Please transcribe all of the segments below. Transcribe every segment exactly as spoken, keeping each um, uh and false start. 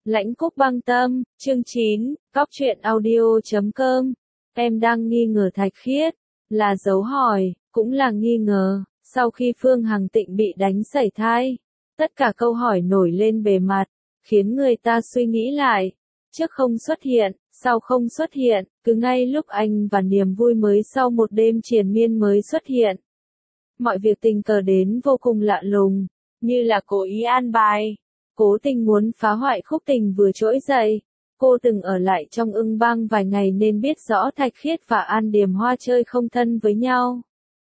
Lãnh Cúc Băng Tâm, chương chín, cóc truyện audio chấm com. Em đang nghi ngờ Thạch Khiết, là dấu hỏi, cũng là nghi ngờ, sau khi Phương Hằng Tịnh bị đánh sảy thai. Tất cả câu hỏi nổi lên bề mặt, khiến người ta suy nghĩ lại. Trước không xuất hiện, sau không xuất hiện, cứ ngay lúc anh và niềm vui mới sau một đêm triền miên mới xuất hiện. Mọi việc tình cờ đến vô cùng lạ lùng, như là cố ý an bài. Cố tình muốn phá hoại khúc tình vừa trỗi dậy. Cô từng ở lại trong Ưng Bang vài ngày nên biết rõ Thạch Khiết và An Điềm Hoa chơi không thân với nhau.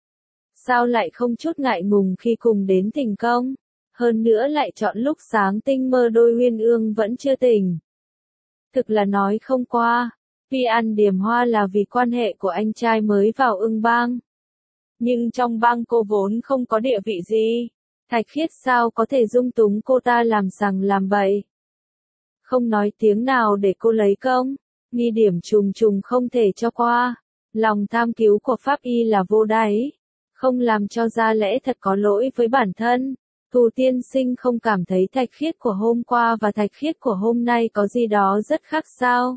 Sao lại không chút ngại ngùng khi cùng đến thành công? Hơn nữa lại chọn lúc sáng tinh mơ đôi uyên ương vẫn chưa tỉnh. Thực là nói không qua, vì An Điềm Hoa là vì quan hệ của anh trai mới vào Ưng Bang. Nhưng trong bang cô vốn không có địa vị gì. Thạch Khiết sao có thể dung túng cô ta làm sằng làm bậy. Không nói tiếng nào để cô lấy công, nghi điểm trùng trùng không thể cho qua. Lòng tham cứu của Pháp Y là vô đáy, không làm cho ra lẽ thật có lỗi với bản thân. Thù tiên sinh không cảm thấy Thạch Khiết của hôm qua và Thạch Khiết của hôm nay có gì đó rất khác sao?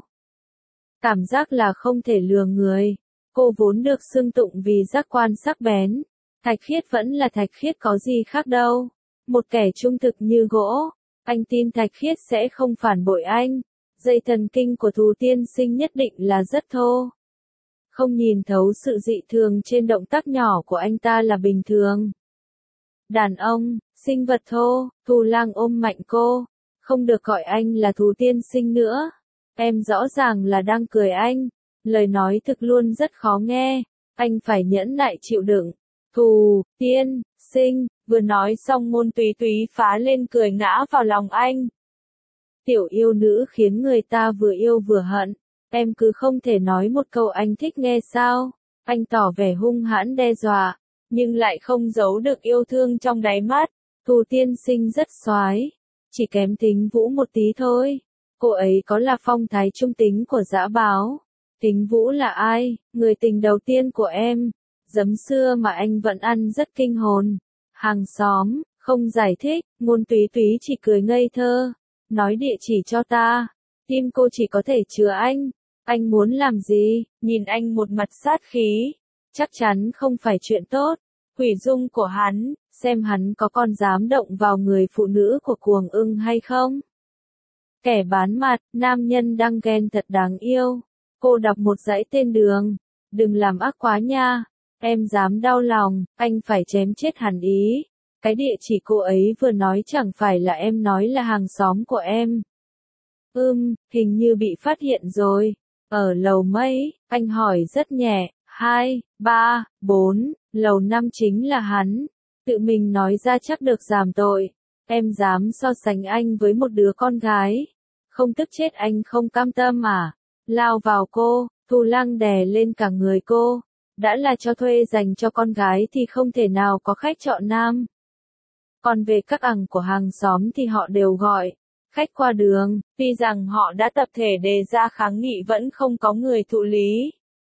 Cảm giác là không thể lừa người. Cô vốn được xưng tụng vì giác quan sắc bén. Thạch Khiết vẫn là Thạch Khiết có gì khác đâu. Một kẻ trung thực như gỗ. Anh tin Thạch Khiết sẽ không phản bội anh. Dây thần kinh của Thù tiên sinh nhất định là rất thô. Không nhìn thấu sự dị thường trên động tác nhỏ của anh ta là bình thường. Đàn ông, sinh vật thô, Thù Lang ôm mạnh cô. Không được gọi anh là Thù tiên sinh nữa. Em rõ ràng là đang cười anh. Lời nói thực luôn rất khó nghe. Anh phải nhẫn nại chịu đựng. Thù, tiên, sinh, vừa nói xong Môn Túy Túy phá lên cười ngã vào lòng anh. Tiểu yêu nữ khiến người ta vừa yêu vừa hận. Em cứ không thể nói một câu anh thích nghe sao? Anh tỏ vẻ hung hãn đe dọa, nhưng lại không giấu được yêu thương trong đáy mắt. Thù tiên sinh rất soái, chỉ kém Tính Vũ một tí thôi. Cô ấy có là phong thái trung tính của dã báo. Tính Vũ là ai? Người tình đầu tiên của em. Giấm xưa mà anh vẫn ăn rất kinh hồn. Hàng xóm, không giải thích, Môn Túy Túy chỉ cười ngây thơ. Nói địa chỉ cho ta. Tim cô chỉ có thể chứa anh. Anh muốn làm gì? Nhìn anh một mặt sát khí. Chắc chắn không phải chuyện tốt. Hủy dung của hắn, xem hắn có còn dám động vào người phụ nữ của Cuồng Ưng hay không? Kẻ bán mặt, nam nhân đang ghen thật đáng yêu. Cô đọc một dãy tên đường. Đừng làm ác quá nha. Em dám đau lòng, anh phải chém chết hắn ý. Cái địa chỉ cô ấy vừa nói chẳng phải là em nói là hàng xóm của em. Ừm, hình như bị phát hiện rồi. Ở lầu mấy? Anh hỏi rất nhẹ. Hai, ba, bốn, lầu năm chính là hắn. Tự mình nói ra chắc được giảm tội. Em dám so sánh anh với một đứa con gái. Không tức chết anh không cam tâm à? Lao vào cô, Thù Lang đè lên cả người cô. Đã là cho thuê dành cho con gái thì không thể nào có khách chọn nam. Còn về các ẳng của hàng xóm thì họ đều gọi khách qua đường, tuy rằng họ đã tập thể đề ra kháng nghị vẫn không có người thụ lý.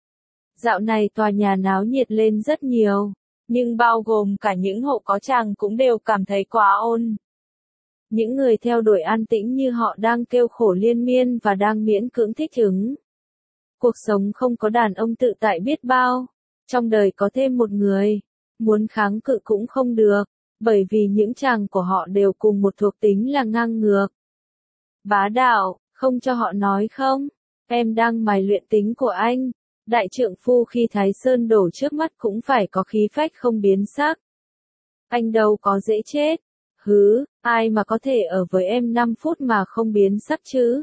Dạo này tòa nhà náo nhiệt lên rất nhiều, nhưng bao gồm cả những hộ có chàng cũng đều cảm thấy quá ôn. Những người theo đuổi an tĩnh như họ đang kêu khổ liên miên và đang miễn cưỡng thích ứng. Cuộc sống không có đàn ông tự tại biết bao. Trong đời có thêm một người, muốn kháng cự cũng không được, bởi vì những chàng của họ đều cùng một thuộc tính là ngang ngược. Bá đạo, không cho họ nói không? Em đang mài luyện tính của anh. Đại trượng phu khi Thái Sơn đổ trước mắt cũng phải có khí phách không biến sắc. Anh đâu có dễ chết. Hứ, ai mà có thể ở với em năm phút mà không biến sắc chứ?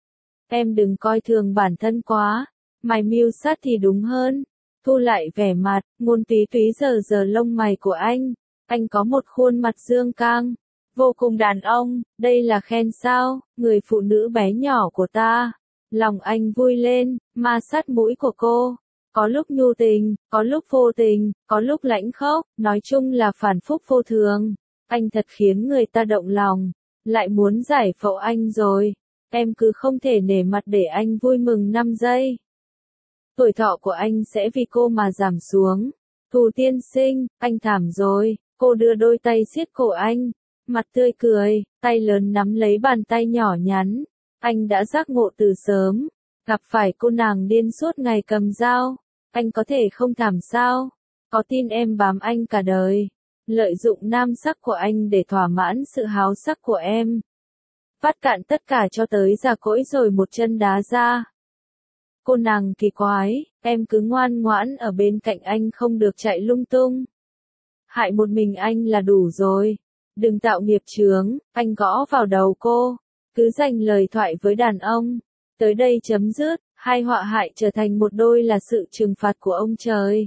Em đừng coi thường bản thân quá. Mày mưu sát thì đúng hơn. Thu lại vẻ mặt, Môn Túy Túy giờ giờ lông mày của anh. Anh có một khuôn mặt dương cang. Vô cùng đàn ông, đây là khen sao? Người phụ nữ bé nhỏ của ta. Lòng anh vui lên, ma sát mũi của cô. Có lúc nhu tình, có lúc vô tình, có lúc lãnh khốc, nói chung là phản phúc vô thường. Anh thật khiến người ta động lòng. Lại muốn giải phẫu anh rồi. Em cứ không thể nể mặt để anh vui mừng năm giây. Tuổi thọ của anh sẽ vì cô mà giảm xuống. Thù tiên sinh, anh thảm rồi. Cô đưa đôi tay siết cổ anh. mặt tươi cười, tay lớn nắm lấy bàn tay nhỏ nhắn. Anh đã giác ngộ từ sớm, gặp phải cô nàng điên suốt ngày cầm dao, anh có thể không thảm sao? Có tin em bám anh cả đời, lợi dụng nam sắc của anh để thỏa mãn sự háo sắc của em. Vắt cạn tất cả cho tới già cỗi rồi một chân đá ra. Cô nàng kỳ quái, em cứ ngoan ngoãn ở bên cạnh anh không được chạy lung tung. Hại một mình anh là đủ rồi. Đừng tạo nghiệp chướng, anh gõ vào đầu cô. Cứ dành lời thoại với đàn ông. Tới đây chấm dứt, hai họa hại trở thành một đôi là sự trừng phạt của ông trời.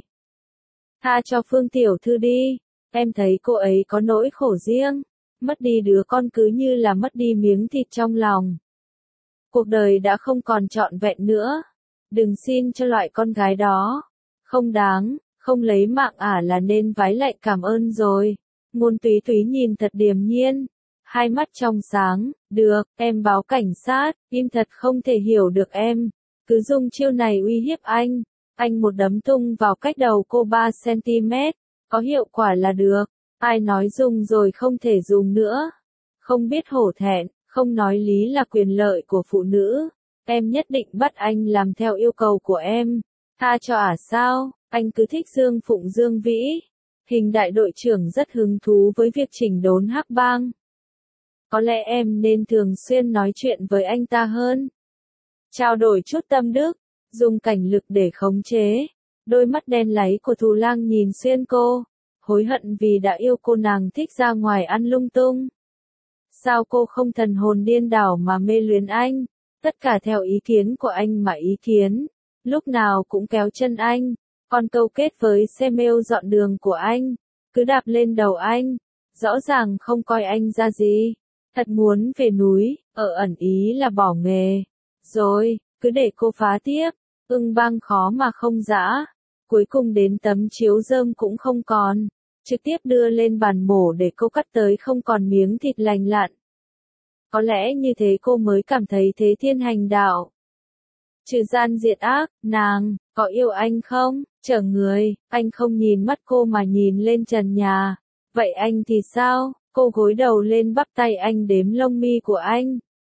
Tha cho Phương tiểu thư đi, em thấy cô ấy có nỗi khổ riêng. Mất đi đứa con cứ như là mất đi miếng thịt trong lòng. Cuộc đời đã không còn trọn vẹn nữa. Đừng xin cho loại con gái đó. Không đáng, không lấy mạng ả là nên vái lại cảm ơn rồi. Ngôn Túy Túy nhìn thật điềm nhiên. Hai mắt trong sáng, được, em báo cảnh sát, im thật không thể hiểu được em. Cứ dùng chiêu này uy hiếp anh. Anh một đấm tung vào cách đầu cô ba xăng-ti-mét. Có hiệu quả là được. Ai nói dùng rồi không thể dùng nữa. Không biết hổ thẹn, không nói lý là quyền lợi của phụ nữ. Em nhất định bắt anh làm theo yêu cầu của em. Tha cho ả sao, anh cứ thích Dương Phụng Dương Vĩ. Hình đại đội trưởng rất hứng thú với việc chỉnh đốn hắc bang. Có lẽ em nên thường xuyên nói chuyện với anh ta hơn. Trao đổi chút tâm đức, dùng cảnh lực để khống chế. Đôi mắt đen láy của Thù Lang nhìn xuyên cô. Hối hận vì đã yêu cô nàng thích ra ngoài ăn lung tung. Sao cô không thần hồn điên đảo mà mê luyến anh? Tất cả theo ý kiến của anh mà ý kiến. Lúc nào cũng kéo chân anh. Còn câu kết với xe mail dọn đường của anh. Cứ đạp lên đầu anh. Rõ ràng không coi anh ra gì. Thật muốn về núi, ở ẩn ý là bỏ nghề. Rồi, cứ để cô phá tiếp. Ưng Bang khó mà không dã. Cuối cùng đến tấm chiếu rơm cũng không còn. Trực tiếp đưa lên bàn mổ để cô cắt tới không còn miếng thịt lành lặn. Có lẽ như thế cô mới cảm thấy thế thiên hành đạo. Trừ gian diệt ác, nàng, có yêu anh không? Chở người, anh không nhìn mắt cô mà nhìn lên trần nhà. Vậy anh thì sao? Cô gối đầu lên bắp tay anh đếm lông mi của anh.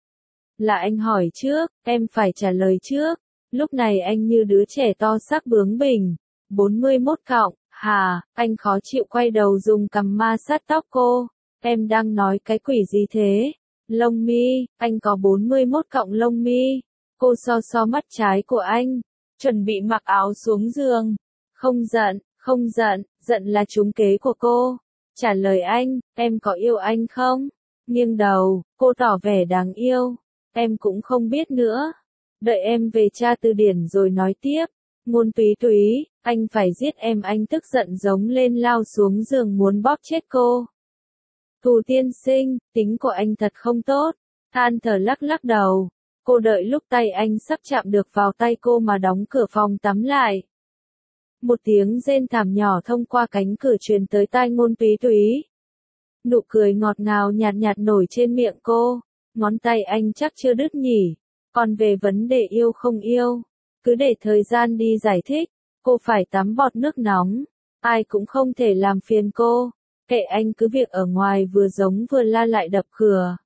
Là anh hỏi trước, em phải trả lời trước. Lúc này anh như đứa trẻ to xác bướng bỉnh. bốn mươi mốt cộng, hà, anh khó chịu quay đầu dùng cằm ma sát tóc cô. Em đang nói cái quỷ gì thế? Lông mi, anh có bốn mươi mốt cộng lông mi. Cô so so mắt trái của anh, chuẩn bị mặc áo xuống giường. Không giận, không giận, giận là trúng kế của cô. Trả lời anh, em có yêu anh không? Nghiêng đầu, cô tỏ vẻ đáng yêu. Em cũng không biết nữa. Đợi em về tra từ điển rồi nói tiếp. Ngôn Túy Túy, anh phải giết em, anh tức giận giống lên lao xuống giường muốn bóp chết cô. Thù tiên sinh, tính của anh thật không tốt. Than thở lắc lắc đầu. Cô đợi lúc tay anh sắp chạm được vào tay cô mà đóng cửa phòng tắm lại. Một tiếng rên thảm nhỏ thông qua cánh cửa truyền tới tai Ngôn Túy Túy. Nụ cười ngọt ngào nhạt nhạt nổi trên miệng cô. Ngón tay anh chắc chưa đứt nhỉ. Còn về vấn đề yêu không yêu, cứ để thời gian đi giải thích. Cô phải tắm bọt nước nóng. Ai cũng không thể làm phiền cô. Kệ anh cứ việc ở ngoài vừa giống vừa la lại đập cửa.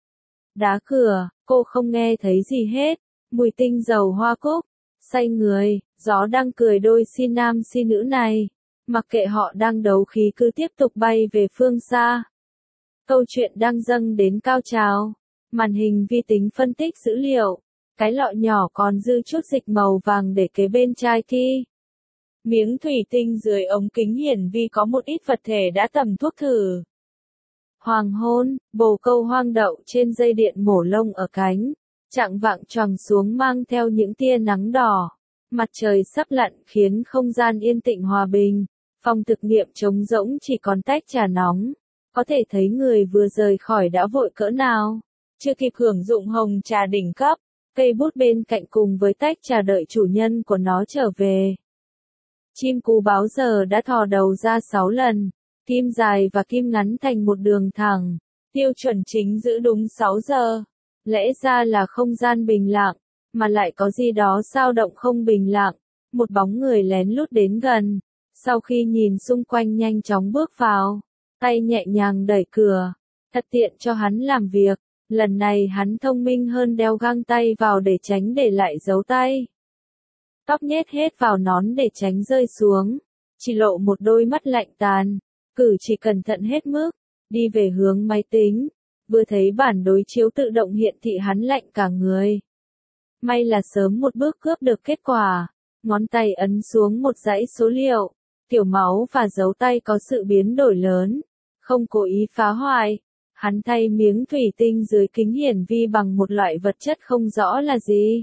Đá cửa, cô không nghe thấy gì hết. Mùi tinh dầu hoa cúc. Say người, gió đang cười đôi si nam si nữ này. Mặc kệ họ đang đấu khí cứ tiếp tục bay về phương xa. Câu chuyện đang dâng đến cao trào. Màn hình vi tính phân tích dữ liệu. Cái lọ nhỏ còn dư chút dịch màu vàng để kế bên chai thi. Miếng thủy tinh dưới ống kính hiển vi có một ít vật thể đã tẩm thuốc thử. Hoàng hôn, bồ câu hoang đậu trên dây điện mổ lông ở cánh. Chạng vạng choàng xuống mang theo những tia nắng đỏ. Mặt trời sắp lặn khiến không gian yên tĩnh hòa bình. Phòng thực nghiệm trống rỗng chỉ còn tách trà nóng. Có thể thấy người vừa rời khỏi đã vội cỡ nào. Chưa kịp hưởng dụng hồng trà đỉnh cấp. Cây bút bên cạnh cùng với tách trà đợi chủ nhân của nó trở về. Chim cú báo giờ đã thò đầu ra sáu lần. Kim dài và kim ngắn thành một đường thẳng. Tiêu chuẩn chính giữ đúng sáu giờ. Lẽ ra là không gian bình lặng, mà lại có gì đó dao động không bình lặng. Một bóng người lén lút đến gần. Sau khi nhìn xung quanh nhanh chóng bước vào. Tay nhẹ nhàng đẩy cửa. thật tiện cho hắn làm việc. Lần này hắn thông minh hơn, đeo găng tay vào để tránh để lại dấu tay. Tóc nhét hết vào nón để tránh rơi xuống, chỉ lộ một đôi mắt lạnh tàn, cử chỉ cẩn thận hết mức, đi về hướng máy tính, vừa thấy bản đối chiếu tự động hiện thị hắn lạnh cả người. May là sớm một bước cướp được kết quả, ngón tay ấn xuống một dãy số liệu, tiểu máu và dấu tay có sự biến đổi lớn, không cố ý phá hoại. Hắn thay miếng thủy tinh dưới kính hiển vi bằng một loại vật chất không rõ là gì.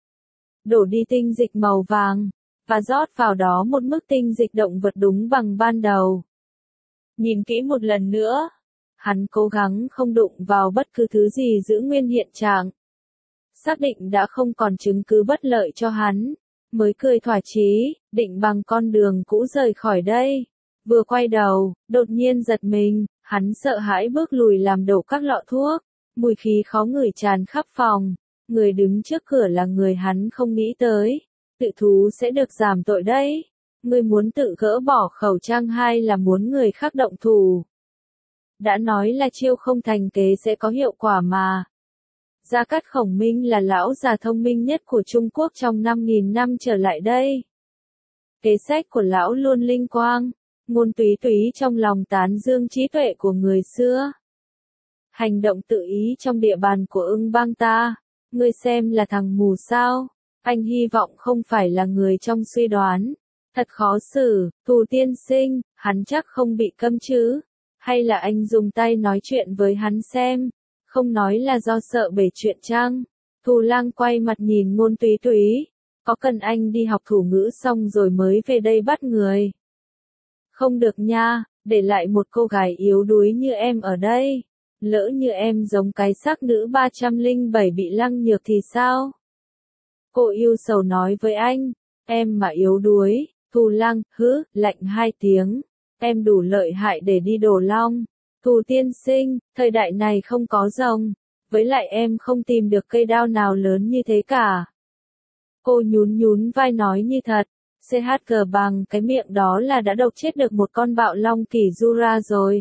Đổ đi tinh dịch màu vàng, và rót vào đó một mức tinh dịch động vật đúng bằng ban đầu. Nhìn kỹ một lần nữa, hắn cố gắng không đụng vào bất cứ thứ gì giữ nguyên hiện trạng. Xác định đã không còn chứng cứ bất lợi cho hắn, mới cười thỏa chí, định bằng con đường cũ rời khỏi đây. Vừa quay đầu, đột nhiên giật mình, hắn sợ hãi bước lùi làm đổ các lọ thuốc, mùi khí khó ngửi tràn khắp phòng. Người đứng trước cửa là người hắn không nghĩ tới, tự thú sẽ được giảm tội đấy. Người muốn tự gỡ bỏ khẩu trang hay là muốn người khác động thủ? Đã nói là chiêu không thành kế sẽ có hiệu quả mà. Gia Cát Khổng Minh là lão già thông minh nhất của Trung Quốc trong năm nghìn năm trở lại đây. Kế sách của lão luôn linh quang, ngôn túy túy trong lòng tán dương trí tuệ của người xưa. Hành động tự ý trong địa bàn của Ưng Bang ta, ngươi xem là thằng mù sao? Anh hy vọng không phải là người trong suy đoán. Thật khó xử, Thù tiên sinh, hắn chắc không bị câm chứ? Hay là anh dùng tay nói chuyện với hắn xem? Không nói là do sợ bể chuyện chăng? Thù Lang quay mặt nhìn ngôn túy túy. Có cần anh đi học thủ ngữ xong rồi mới về đây bắt người? Không được nha, để lại một cô gái yếu đuối như em ở đây. Lỡ như em giống cái xác nữ ba trăm lẻ bảy bị lăng nhược thì sao? Cô yêu sầu nói với anh, em mà yếu đuối, Thù Lang, hứ, lạnh hai tiếng. Em đủ lợi hại để đi Đồ Long. Thù tiên sinh, thời đại này không có rồng. Với lại em không tìm được cây đao nào lớn như thế cả. Cô nhún nhún vai nói như thật. xê hát giê bằng cái miệng đó là đã độc chết được một con bạo long kỳ Jura rồi.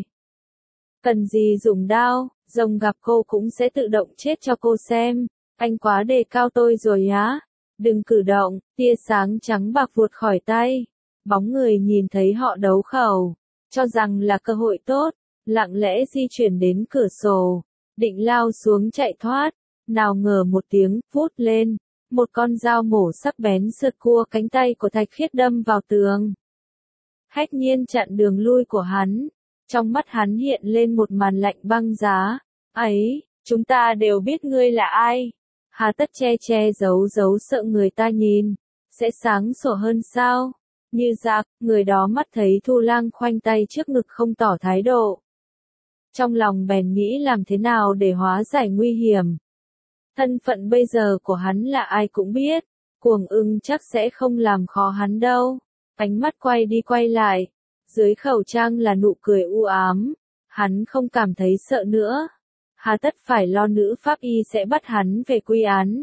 Cần gì dùng đao, rồng gặp cô cũng sẽ tự động chết cho cô xem. Anh quá đề cao tôi rồi á. Đừng cử động, tia sáng trắng bạc vụt khỏi tay. Bóng người nhìn thấy họ đấu khẩu, cho rằng là cơ hội tốt, lặng lẽ di chuyển đến cửa sổ, định lao xuống chạy thoát. Nào ngờ một tiếng vút lên, một con dao mổ sắc bén sượt qua cánh tay của Thạch Khiết đâm vào tường. Hách Nhiên chặn đường lui của hắn, trong mắt hắn hiện lên một màn lạnh băng giá. Ấy, chúng ta đều biết ngươi là ai. Hà tất che che giấu giấu sợ người ta nhìn, sẽ sáng sủa hơn sao? Như giặc, người đó mắt thấy Thu Lang khoanh tay trước ngực không tỏ thái độ. Trong lòng bèn nghĩ làm thế nào để hóa giải nguy hiểm. Thân phận bây giờ của hắn là ai cũng biết, Cuồng Ưng chắc sẽ không làm khó hắn đâu. Ánh mắt quay đi quay lại, dưới khẩu trang là nụ cười u ám, hắn không cảm thấy sợ nữa. Hà tất phải lo nữ pháp y sẽ bắt hắn về quy án.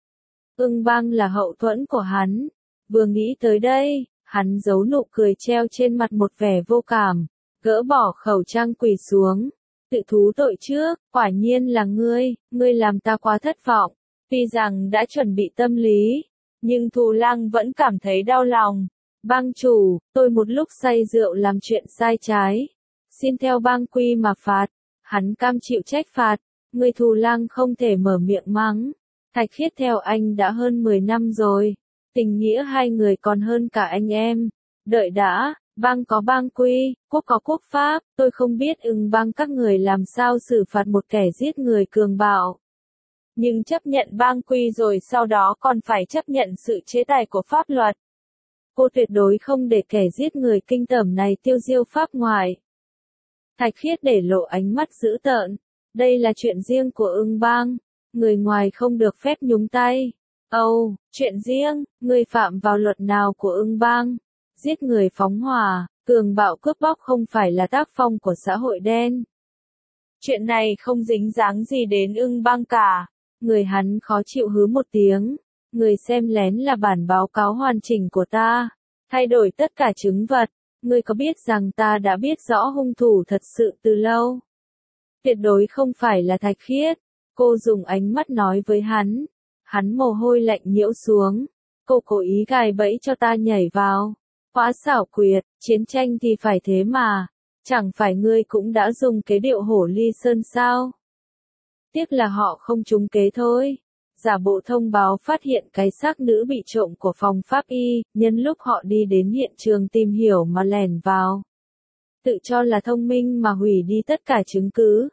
Ưng Bang là hậu thuẫn của hắn, vừa nghĩ tới đây, hắn giấu nụ cười treo trên mặt một vẻ vô cảm, gỡ bỏ khẩu trang quỳ xuống. Tự thú tội trước, quả nhiên là ngươi, ngươi làm ta quá thất vọng. Tuy rằng đã chuẩn bị tâm lý, nhưng Thù Lang vẫn cảm thấy đau lòng. Bang chủ, tôi một lúc say rượu làm chuyện sai trái, xin theo bang quy mà phạt. Hắn cam chịu trách phạt, người Thù Lang không thể mở miệng mắng. Thạch Khiết theo anh đã hơn mười năm rồi, tình nghĩa hai người còn hơn cả anh em. Đợi đã, bang có bang quy, quốc có quốc pháp, tôi không biết Ưng Bang các người làm sao xử phạt một kẻ giết người cường bạo. Nhưng chấp nhận bang quy rồi sau đó còn phải chấp nhận sự chế tài của pháp luật. Cô tuyệt đối không để kẻ giết người kinh tởm này tiêu diêu pháp ngoại. Thạch Khiết để lộ ánh mắt dữ tợn. Đây là chuyện riêng của Ưng Bang, người ngoài không được phép nhúng tay. Âu, oh, chuyện riêng, người phạm vào luật nào của Ưng Bang? Giết người phóng hỏa, cường bạo cướp bóc không phải là tác phong của xã hội đen. Chuyện này không dính dáng gì đến Ưng Bang cả. Người hắn khó chịu hứ một tiếng. Người xem lén là bản báo cáo hoàn chỉnh của ta. Thay đổi tất cả chứng vật. Ngươi có biết rằng ta đã biết rõ hung thủ thật sự từ lâu? Tuyệt đối không phải là Thạch Khiết. Cô dùng ánh mắt nói với hắn. Hắn mồ hôi lạnh nhiễu xuống. Cô cố ý gài bẫy cho ta nhảy vào. Quá xảo quyệt, chiến tranh thì phải thế mà. Chẳng phải ngươi cũng đã dùng kế điệu hổ ly sơn sao? Tiếc là họ không trúng kế thôi. Giả bộ thông báo phát hiện cái xác nữ bị trộm của phòng pháp y, nhân lúc họ đi đến hiện trường tìm hiểu mà lẻn vào. Tự cho là thông minh mà hủy đi tất cả chứng cứ.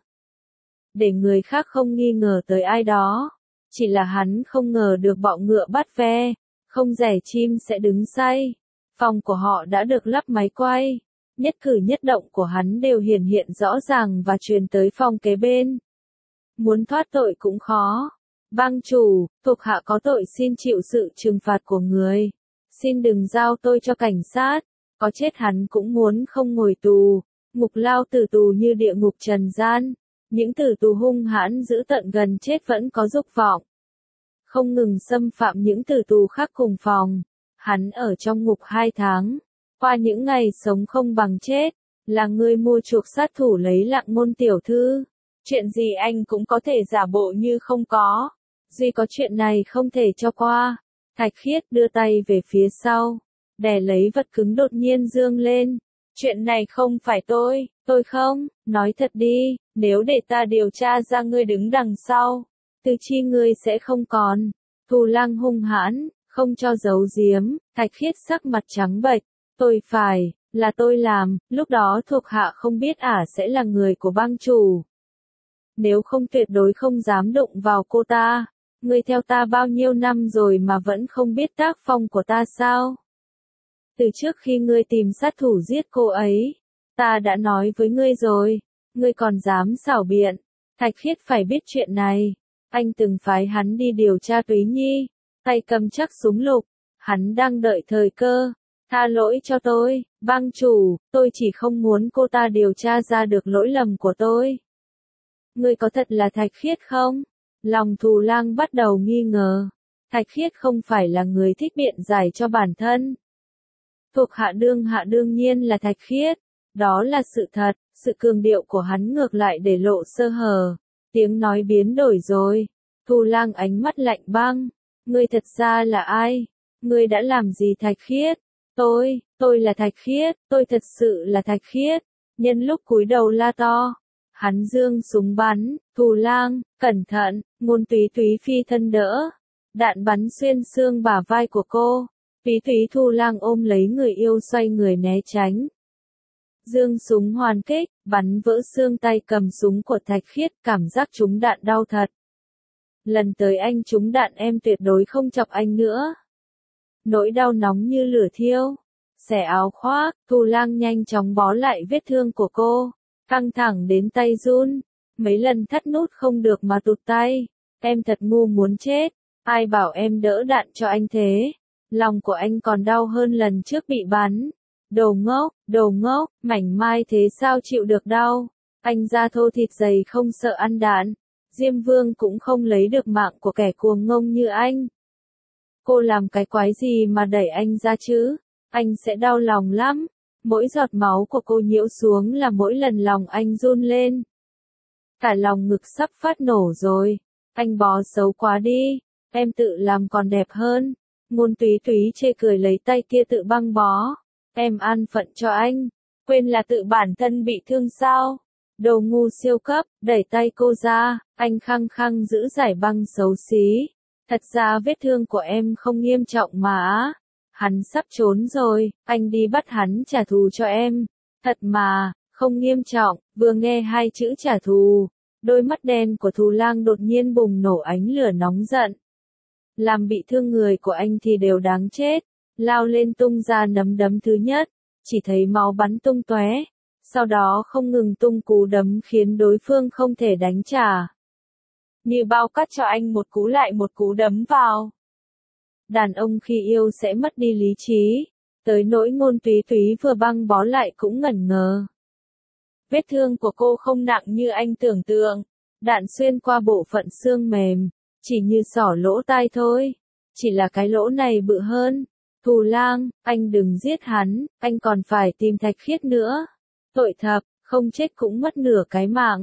Để người khác không nghi ngờ tới ai đó. Chỉ là hắn không ngờ được bọ ngựa bắt ve, không rẻ chim sẽ đứng say. Phòng của họ đã được lắp máy quay. Nhất cử nhất động của hắn đều hiển hiện rõ ràng và truyền tới phòng kế bên. Muốn thoát tội cũng khó. Bang chủ, thuộc hạ có tội xin chịu sự trừng phạt của người. Xin đừng giao tôi cho cảnh sát. Có chết hắn cũng muốn không ngồi tù. Ngục lao tử tù như địa ngục trần gian. Những tử tù hung hãn giữ tận gần chết vẫn có dục vọng. Không ngừng xâm phạm những tử tù khác cùng phòng. Hắn ở trong ngục hai tháng. Qua những ngày sống không bằng chết. Là người mua chuộc sát thủ lấy Lặng Ngôn tiểu thư. Chuyện gì anh cũng có thể giả bộ như không có. Duy có chuyện này không thể cho qua. Thạch Khiết đưa tay về phía sau. Đè lấy vật cứng đột nhiên dương lên. Chuyện này không phải tôi, tôi không, nói thật đi, nếu để ta điều tra ra ngươi đứng đằng sau. Từ chi ngươi sẽ không còn. Thù Lang hung hãn, không cho giấu giếm, Thạch Khiết sắc mặt trắng bệch. Tôi phải, là tôi làm, lúc đó thuộc hạ không biết ả sẽ là người của bang chủ. Nếu không tuyệt đối không dám đụng vào cô ta. Ngươi theo ta bao nhiêu năm rồi mà vẫn không biết tác phong của ta sao? Từ trước khi ngươi tìm sát thủ giết cô ấy, ta đã nói với ngươi rồi, ngươi còn dám xảo biện. Thạch Khiết phải biết chuyện này. Anh từng phái hắn đi điều tra Túy Nhi, tay cầm chắc súng lục, hắn đang đợi thời cơ. Tha lỗi cho tôi, bang chủ, tôi chỉ không muốn cô ta điều tra ra được lỗi lầm của tôi. Ngươi có thật là Thạch Khiết không? Lòng Thù Lang bắt đầu nghi ngờ. Thạch Khiết không phải là người thích biện giải cho bản thân. Thuộc hạ đương hạ đương nhiên là Thạch Khiết. Đó là sự thật, sự cường điệu của hắn ngược lại để lộ sơ hở. Tiếng nói biến đổi rồi. Thù Lang ánh mắt lạnh băng. Ngươi thật ra là ai? Ngươi đã làm gì Thạch Khiết? Tôi, tôi là Thạch Khiết, tôi thật sự là Thạch Khiết. Nhân lúc cúi đầu la to. Hắn dương súng bắn, Thù Lang, cẩn thận, Ngôn Túy Túy phi thân đỡ. Đạn bắn xuyên xương bả vai của cô. Túy Túy Thù Lang ôm lấy người yêu xoay người né tránh. Dương súng hoàn kích, bắn vỡ xương tay cầm súng của Thạch Khiết, cảm giác trúng đạn đau thật. Lần tới anh trúng đạn em tuyệt đối không chọc anh nữa. Nỗi đau nóng như lửa thiêu. Xẻ áo khoác, Thù Lang nhanh chóng bó lại vết thương của cô. Căng thẳng đến tay run. Mấy lần thắt nút không được mà tụt tay. Em thật ngu muốn chết. Ai bảo em đỡ đạn cho anh thế? Lòng của anh còn đau hơn lần trước bị bắn. Đồ ngốc, đồ ngốc, mảnh mai thế sao chịu được đau. Anh da thô thịt dày không sợ ăn đạn. Diêm Vương cũng không lấy được mạng của kẻ cuồng ngông như anh. Cô làm cái quái gì mà đẩy anh ra chứ? Anh sẽ đau lòng lắm. Mỗi giọt máu của cô nhiễu xuống là mỗi lần lòng anh run lên. Cả lòng ngực sắp phát nổ rồi. Anh bó xấu quá đi. Em tự làm còn đẹp hơn. Ngôn Túy Túy chê cười lấy tay kia tự băng bó. Em an phận cho anh. Quên là tự bản thân bị thương sao? Đồ ngu siêu cấp, đẩy tay cô ra. Anh khăng khăng giữ giải băng xấu xí. Thật ra vết thương của em không nghiêm trọng mà. Hắn sắp trốn rồi, anh đi bắt hắn trả thù cho em. Thật mà, không nghiêm trọng. Vừa nghe hai chữ trả thù, đôi mắt đen của Thù Lang đột nhiên bùng nổ ánh lửa nóng giận. Làm bị thương người của anh thì đều đáng chết. Lao lên tung ra nắm đấm thứ nhất, chỉ thấy máu bắn tung tóe. Sau đó không ngừng tung cú đấm khiến đối phương không thể đánh trả. Như bao cát cho anh một cú lại một cú đấm vào. Đàn ông khi yêu sẽ mất đi lý trí. Tới nỗi Ngôn Túy Túy vừa băng bó lại cũng ngẩn ngơ. Vết thương của cô không nặng như anh tưởng tượng. Đạn xuyên qua bộ phận xương mềm. Chỉ như xỏ lỗ tai thôi. Chỉ là cái lỗ này bự hơn. Thù Lang, anh đừng giết hắn. Anh còn phải tìm Thạch Khiết nữa. Tội thập, không chết cũng mất nửa cái mạng.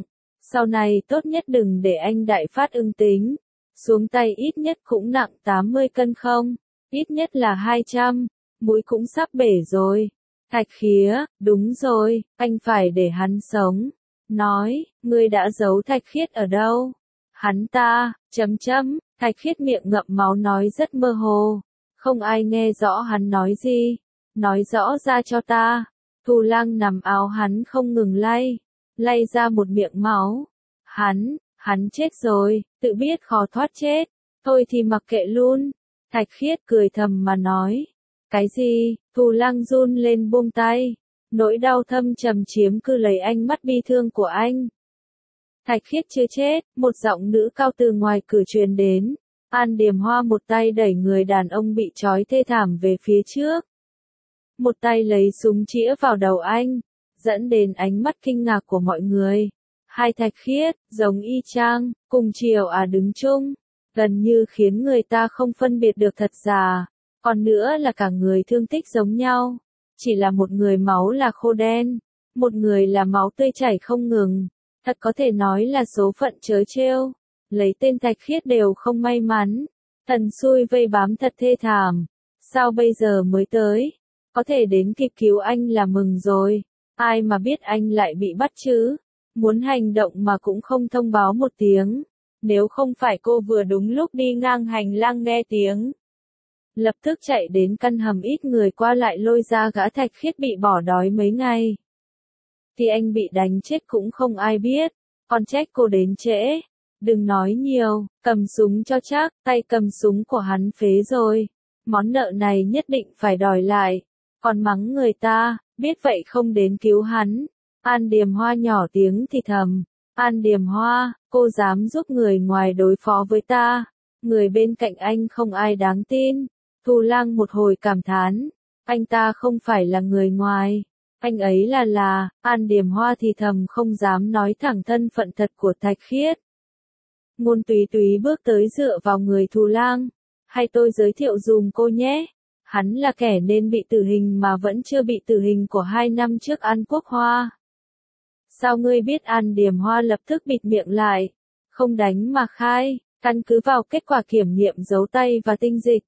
Sau này tốt nhất đừng để anh đại phát ưng tính. Xuống tay ít nhất cũng nặng tám mươi cân không? Ít nhất là hai trăm. Mũi cũng sắp bể rồi. Thạch Khía, đúng rồi, anh phải để hắn sống. Nói, ngươi đã giấu Thạch Khiết ở đâu? Hắn ta, chấm chấm, Thạch Khiết miệng ngậm máu nói rất mơ hồ. Không ai nghe rõ hắn nói gì. Nói rõ ra cho ta. Thù Lang nằm áo hắn không ngừng lay. Lay ra một miệng máu. Hắn, hắn chết rồi, tự biết khó thoát chết. Thôi thì mặc kệ luôn. Thạch Khiết cười thầm mà nói. Cái gì? Thù Lang run lên buông tay. Nỗi đau thâm trầm chiếm cứ lấy ánh mắt bi thương của anh. Thạch Khiết chưa chết, một giọng nữ cao từ ngoài cửa truyền đến. An Điềm Hoa một tay đẩy người đàn ông bị trói thê thảm về phía trước. Một tay lấy súng chĩa vào đầu anh, dẫn đến ánh mắt kinh ngạc của mọi người. Hai Thạch Khiết, giống y chang, cùng chiều à đứng chung, gần như khiến người ta không phân biệt được thật giả. Còn nữa là cả người thương tích giống nhau. Chỉ là một người máu là khô đen, một người là máu tươi chảy không ngừng. Thật có thể nói là số phận trớ trêu. Lấy tên Thạch Khiết đều không may mắn. Thần xui vây bám thật thê thảm. Sao bây giờ mới tới? Có thể đến kịp cứu anh là mừng rồi. Ai mà biết anh lại bị bắt chứ? Muốn hành động mà cũng không thông báo một tiếng. Nếu không phải cô vừa đúng lúc đi ngang hành lang nghe tiếng. Lập tức chạy đến căn hầm ít người qua lại lôi ra gã Thạch Khiết bị bỏ đói mấy ngày. Thì anh bị đánh chết cũng không ai biết. Còn trách cô đến trễ. Đừng nói nhiều, cầm súng cho chắc, tay cầm súng của hắn phế rồi. Món nợ này nhất định phải đòi lại. Còn mắng người ta, biết vậy không đến cứu hắn. An Điềm Hoa nhỏ tiếng thì thầm. An Điềm Hoa, cô dám giúp người ngoài đối phó với ta. Người bên cạnh anh không ai đáng tin. Thù Lang một hồi cảm thán. Anh ta không phải là người ngoài. Anh ấy là là, An Điềm Hoa thì thầm không dám nói thẳng thân phận thật của Thạch Khiết. Ngôn Túy Túy bước tới dựa vào người Thù Lang. Hay tôi giới thiệu dùm cô nhé. Hắn là kẻ nên bị tử hình mà vẫn chưa bị tử hình của hai năm trước An Quốc Hoa. Sao ngươi biết? An Điềm Hoa lập tức bịt miệng lại. Không đánh mà khai, căn cứ vào kết quả kiểm nghiệm dấu tay và tinh dịch.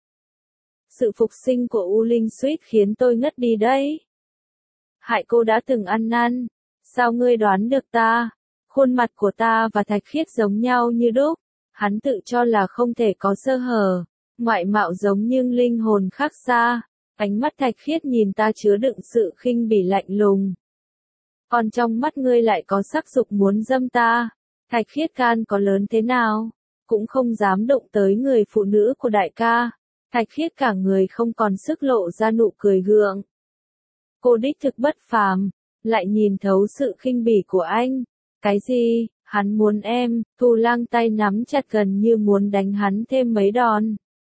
Sự phục sinh của U Linh suýt khiến tôi ngất đi đấy. Hại cô đã từng ăn năn. Sao ngươi đoán được ta? Khuôn mặt của ta và Thạch Khiết giống nhau như đúc. Hắn tự cho là không thể có sơ hở. Ngoại mạo giống nhưng linh hồn khác xa. Ánh mắt Thạch Khiết nhìn ta chứa đựng sự khinh bỉ lạnh lùng. Còn trong mắt ngươi lại có sắc dục muốn dâm ta. Thạch Khiết can có lớn thế nào? Cũng không dám động tới người phụ nữ của đại ca. Thạch Khiết cả người không còn sức lộ ra nụ cười gượng. Cô đích thực bất phàm, lại nhìn thấu sự khinh bỉ của anh. Cái gì? Hắn muốn em? Thù Lang tay nắm chặt gần như muốn đánh hắn thêm mấy đòn.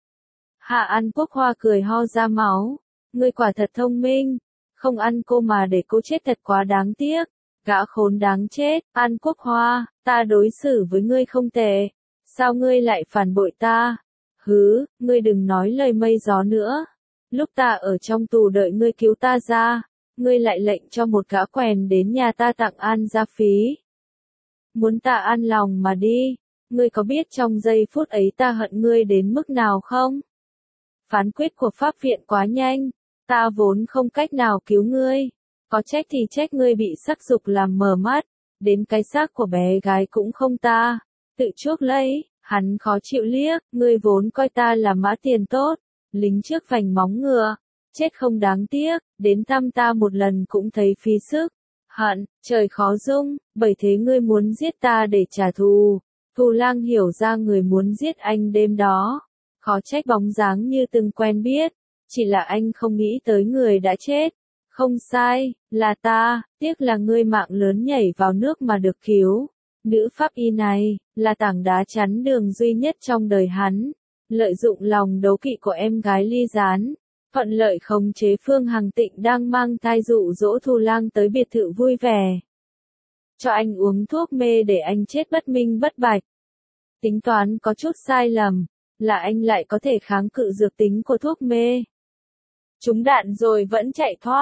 Hạ An Quốc Hoa cười ho ra máu. Ngươi quả thật thông minh. Không ăn cô mà để cô chết thật quá đáng tiếc. Gã khốn đáng chết. An Quốc Hoa, ta đối xử với ngươi không tệ. Sao ngươi lại phản bội ta? Hứ, ngươi đừng nói lời mây gió nữa. Lúc ta ở trong tù đợi ngươi cứu ta ra, ngươi lại lệnh cho một gã quèn đến nhà ta tặng an gia phí. Muốn ta an lòng mà đi, ngươi có biết trong giây phút ấy ta hận ngươi đến mức nào không? Phán quyết của pháp viện quá nhanh, ta vốn không cách nào cứu ngươi. Có trách thì trách ngươi bị sắc dục làm mờ mắt, đến cái xác của bé gái cũng không ta. Tự chuốc lấy, hắn khó chịu liếc, ngươi vốn coi ta là mã tiền tốt. Lính trước vành móng ngựa, chết không đáng tiếc, đến thăm ta một lần cũng thấy phí sức. Hận, trời khó dung, bởi thế ngươi muốn giết ta để trả thù. Thù Lang hiểu ra người muốn giết anh đêm đó. Khó trách bóng dáng như từng quen biết, chỉ là anh không nghĩ tới người đã chết. Không sai, là ta, tiếc là ngươi mạng lớn nhảy vào nước mà được cứu. Nữ pháp y này, là tảng đá chắn đường duy nhất trong đời hắn. Lợi dụng lòng đố kỵ của em gái ly gián, thuận lợi khống chế Phương Hằng Tịnh đang mang thai dụ dỗ Thù Lang tới biệt thự vui vẻ. Cho anh uống thuốc mê để anh chết bất minh bất bạch. Tính toán có chút sai lầm, là anh lại có thể kháng cự dược tính của thuốc mê. Trúng đạn rồi vẫn chạy thoát,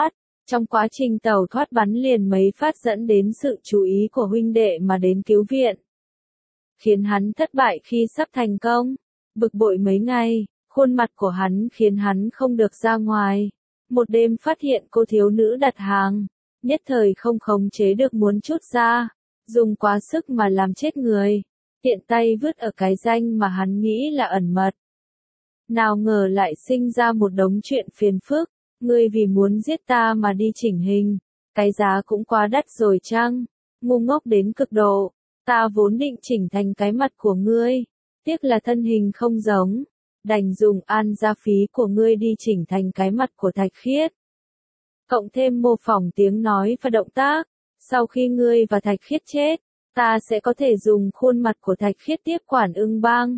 Trong quá trình tàu thoát bắn liền mấy phát dẫn đến sự chú ý của huynh đệ mà đến cứu viện. Khiến hắn thất bại khi sắp thành công. Bực bội mấy ngày, khuôn mặt của hắn khiến hắn không được ra ngoài. Một đêm phát hiện cô thiếu nữ đặt hàng, nhất thời không khống chế được muốn trút ra, dùng quá sức mà làm chết người, tiện tay vứt ở cái danh mà hắn nghĩ là ẩn mật. Nào ngờ lại sinh ra một đống chuyện phiền phức, ngươi vì muốn giết ta mà đi chỉnh hình, cái giá cũng quá đắt rồi chăng, ngu ngốc đến cực độ, ta vốn định chỉnh thành cái mặt của ngươi, tiếc là thân hình không giống, đành dùng an gia phí của ngươi đi chỉnh thành cái mặt của Thạch Khiết. Cộng thêm mô phỏng tiếng nói và động tác, sau khi ngươi và Thạch Khiết chết, ta sẽ có thể dùng khuôn mặt của Thạch Khiết tiếp quản Ưng Bang.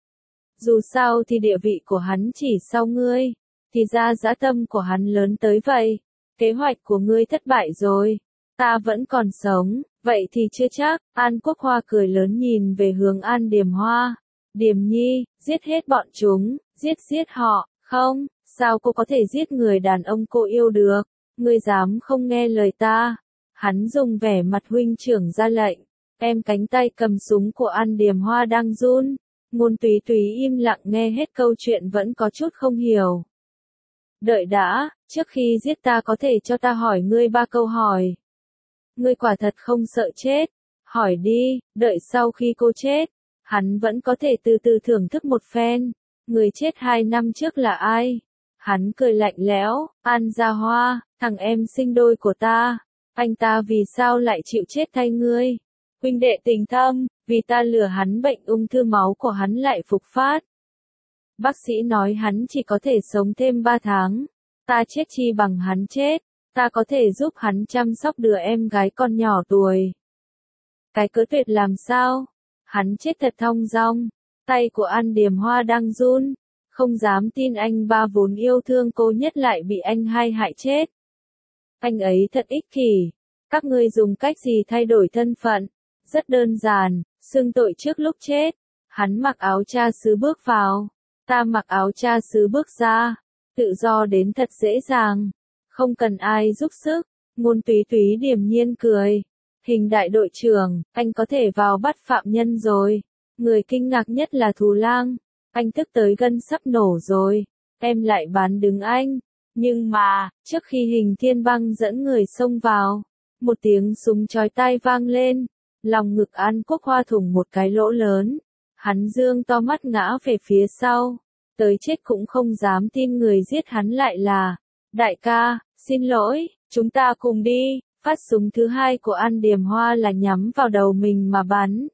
Dù sao thì địa vị của hắn chỉ sau ngươi, thì ra dã tâm của hắn lớn tới vậy. Kế hoạch của ngươi thất bại rồi, ta vẫn còn sống, vậy thì chưa chắc. An Quốc Hoa cười lớn nhìn về hướng An Điềm Hoa. Điềm Nhi, giết hết bọn chúng, giết giết họ, không, sao cô có thể giết người đàn ông cô yêu được, ngươi dám không nghe lời ta. Hắn dùng vẻ mặt huynh trưởng ra lệnh, em cánh tay cầm súng của An Điềm Hoa đang run. Ngôn Túy Túy im lặng nghe hết câu chuyện vẫn có chút không hiểu. Đợi đã, trước khi giết ta có thể cho ta hỏi ngươi ba câu hỏi. Ngươi quả thật không sợ chết, hỏi đi, đợi sau khi cô chết, hắn vẫn có thể từ từ thưởng thức một phen. Người chết hai năm trước là ai? Hắn cười lạnh lẽo, An Gia Hoa, thằng em sinh đôi của ta, anh ta vì sao lại chịu chết thay ngươi? Huynh đệ tình thâm, vì ta lừa hắn bệnh ung thư máu của hắn lại phục phát. Bác sĩ nói hắn chỉ có thể sống thêm ba tháng. Ta chết chi bằng hắn chết, ta có thể giúp hắn chăm sóc đứa em gái con nhỏ tuổi. Cái cớ tuyệt làm sao? Hắn chết thật thong dong, tay của An Điềm Hoa đang run, không dám tin anh ba vốn yêu thương cô nhất lại bị anh hai hại chết. Anh ấy thật ích kỷ, các ngươi dùng cách gì thay đổi thân phận? Rất đơn giản, xưng tội trước lúc chết. Hắn mặc áo cha xứ bước vào, ta mặc áo cha xứ bước ra, tự do đến thật dễ dàng, không cần ai giúp sức. Ngôn Túy Túy điềm nhiên cười. Hình đại đội trưởng, anh có thể vào bắt phạm nhân rồi. Người kinh ngạc nhất là Thù Lang, anh tức tới gân sắp nổ rồi, em lại bán đứng anh. Nhưng mà, trước khi Hình Thiên Băng dẫn người xông vào, một tiếng súng chói tai vang lên, lòng ngực An Quốc Hoa thủng một cái lỗ lớn. Hắn dương to mắt ngã về phía sau, tới chết cũng không dám tin người giết hắn lại là, đại ca, xin lỗi, chúng ta cùng đi. Phát súng thứ hai của An Điềm Hoa là nhắm vào đầu mình mà bắn.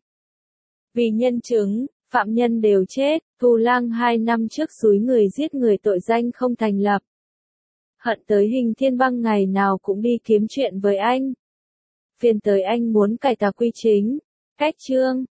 Vì nhân chứng, phạm nhân đều chết, Thù Lang hai năm trước xúi người giết người tội danh không thành lập. Hận tới Hình Thiên Băng ngày nào cũng đi kiếm chuyện với anh. Phiền tới anh muốn cải tà quy chính, cách chương.